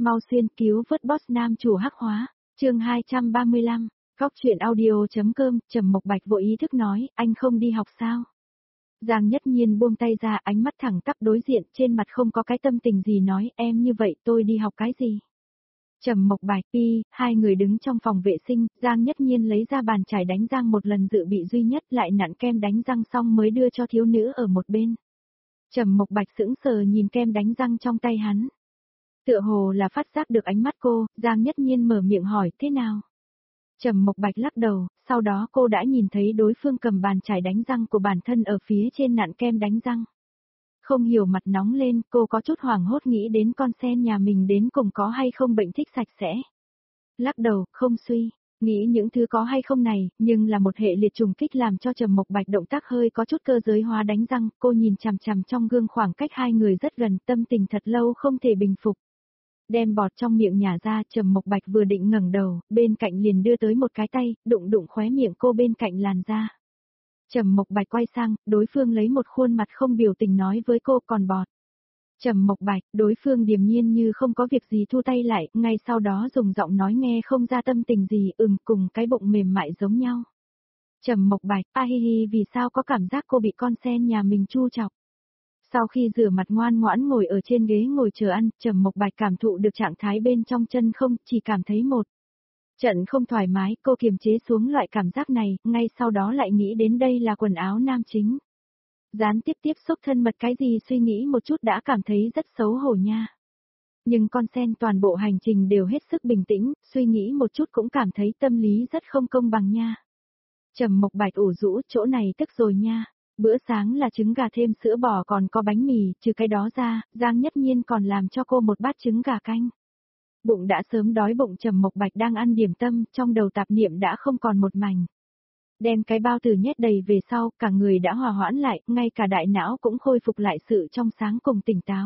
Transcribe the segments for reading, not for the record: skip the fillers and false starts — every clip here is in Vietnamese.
mau xuyên cứu vớt boss nam chủ hắc hóa, chương 235, Cóc truyện audio.com, Trầm Mộc Bạch vô ý thức nói, anh không đi học sao? Giang Nhất Nhiên buông tay ra, ánh mắt thẳng tắp đối diện, trên mặt không có cái tâm tình gì nói, em như vậy tôi đi học cái gì? Trầm Mộc Bạch, hai người đứng trong phòng vệ sinh, Giang Nhất Nhiên lấy ra bàn chải đánh răng một lần dự bị duy nhất lại nặn kem đánh răng xong mới đưa cho thiếu nữ ở một bên. Trầm Mộc Bạch sững sờ nhìn kem đánh răng trong tay hắn. Tựa hồ là phát giác được ánh mắt cô, Giang Nhất Nhiên mở miệng hỏi, thế nào? Trầm Mộc Bạch lắc đầu, sau đó cô đã nhìn thấy đối phương cầm bàn chải đánh răng của bản thân ở phía trên nặn kem đánh răng. Không hiểu mặt nóng lên, cô có chút hoảng hốt nghĩ đến con sen nhà mình đến cùng có hay không bệnh thích sạch sẽ. Lắc đầu, không suy, nghĩ những thứ có hay không này, nhưng là một hệ liệt trùng kích làm cho Trầm Mộc Bạch động tác hơi có chút cơ giới hóa đánh răng, cô nhìn chằm chằm trong gương khoảng cách hai người rất gần, tâm tình thật lâu không thể bình phục. Đem bọt trong miệng nhả ra, Trầm Mộc Bạch vừa định ngẩng đầu, bên cạnh liền đưa tới một cái tay, đụng khóe miệng cô bên cạnh làn da. Trầm Mộc Bạch quay sang, đối phương lấy một khuôn mặt không biểu tình nói với cô còn bọt. Trầm Mộc Bạch, đối phương điềm nhiên như không có việc gì thu tay lại, ngay sau đó dùng giọng nói nghe không ra tâm tình gì, cùng cái bụng mềm mại giống nhau. Trầm Mộc Bạch, hi, vì sao có cảm giác cô bị con sen nhà mình chu chọc. Sau khi rửa mặt ngoan ngoãn ngồi ở trên ghế ngồi chờ ăn, Trầm Mộc Bạch cảm thụ được trạng thái bên trong chân không, chỉ cảm thấy một trận không thoải mái, cô kiềm chế xuống loại cảm giác này, ngay sau đó lại nghĩ đến đây là quần áo nam chính. Gián tiếp xúc thân mật cái gì suy nghĩ một chút đã cảm thấy rất xấu hổ nha. Nhưng con sen toàn bộ hành trình đều hết sức bình tĩnh, suy nghĩ một chút cũng cảm thấy tâm lý rất không công bằng nha. Trầm Mộc Bạch ủ rũ, chỗ này tức rồi nha. Bữa sáng là trứng gà thêm sữa bò còn có bánh mì, trừ cái đó ra, Giang Nhất Nhiên còn làm cho cô một bát trứng gà canh. Bụng đã sớm đói bụng, Trầm Mộc Bạch đang ăn điểm tâm, trong đầu tạp niệm đã không còn một mảnh. Đem cái bao tử nhét đầy về sau, cả người đã hòa hoãn lại, ngay cả đại não cũng khôi phục lại sự trong sáng cùng tỉnh táo.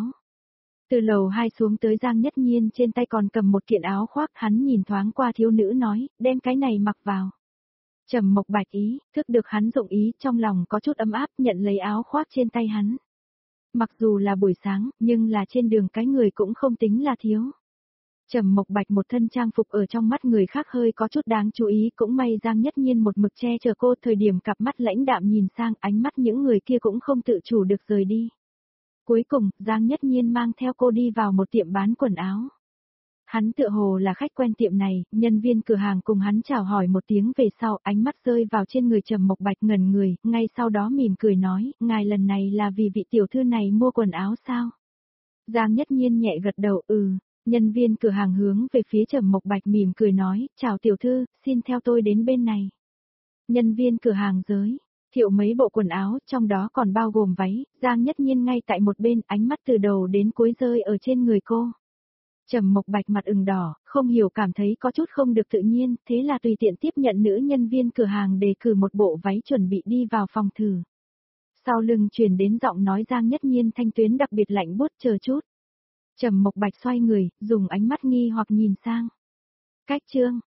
Từ lầu 2 xuống tới Giang Nhất Nhiên trên tay còn cầm một kiện áo khoác, hắn nhìn thoáng qua thiếu nữ nói, đem cái này mặc vào. Trầm Mộc Bạch thức được hắn dụng ý, trong lòng có chút ấm áp, nhận lấy áo khoác trên tay hắn. Mặc dù là buổi sáng, nhưng là trên đường cái người cũng không tính là thiếu. Trầm Mộc Bạch một thân trang phục ở trong mắt người khác hơi có chút đáng chú ý, cũng may Giang Nhất Nhiên một mực che chở cô, thời điểm cặp mắt lãnh đạm nhìn sang, ánh mắt những người kia cũng không tự chủ được rời đi. Cuối cùng, Giang Nhất Nhiên mang theo cô đi vào một tiệm bán quần áo. Hắn tựa hồ là khách quen tiệm này, nhân viên cửa hàng cùng hắn chào hỏi một tiếng về sau, ánh mắt rơi vào trên người Trầm Mộc Bạch ngẩn người, ngay sau đó mỉm cười nói, ngài lần này là vì vị tiểu thư này mua quần áo sao? Giang Nhất Nhiên nhẹ gật đầu, nhân viên cửa hàng hướng về phía Trầm Mộc Bạch mỉm cười nói, chào tiểu thư, xin theo tôi đến bên này. Nhân viên cửa hàng giới thiệu mấy bộ quần áo, trong đó còn bao gồm váy, Giang Nhất Nhiên ngay tại một bên, ánh mắt từ đầu đến cuối rơi ở trên người cô. Trầm Mộc Bạch mặt ửng đỏ, không hiểu cảm thấy có chút không được tự nhiên, thế là tùy tiện tiếp nhận nữ nhân viên cửa hàng đề cử một bộ váy chuẩn bị đi vào phòng thử. Sau lưng truyền đến giọng nói Giang Nhất Nhiên thanh tuyến đặc biệt lạnh buốt, chờ chút. Trầm Mộc Bạch xoay người, dùng ánh mắt nghi hoặc nhìn sang. Cách chương,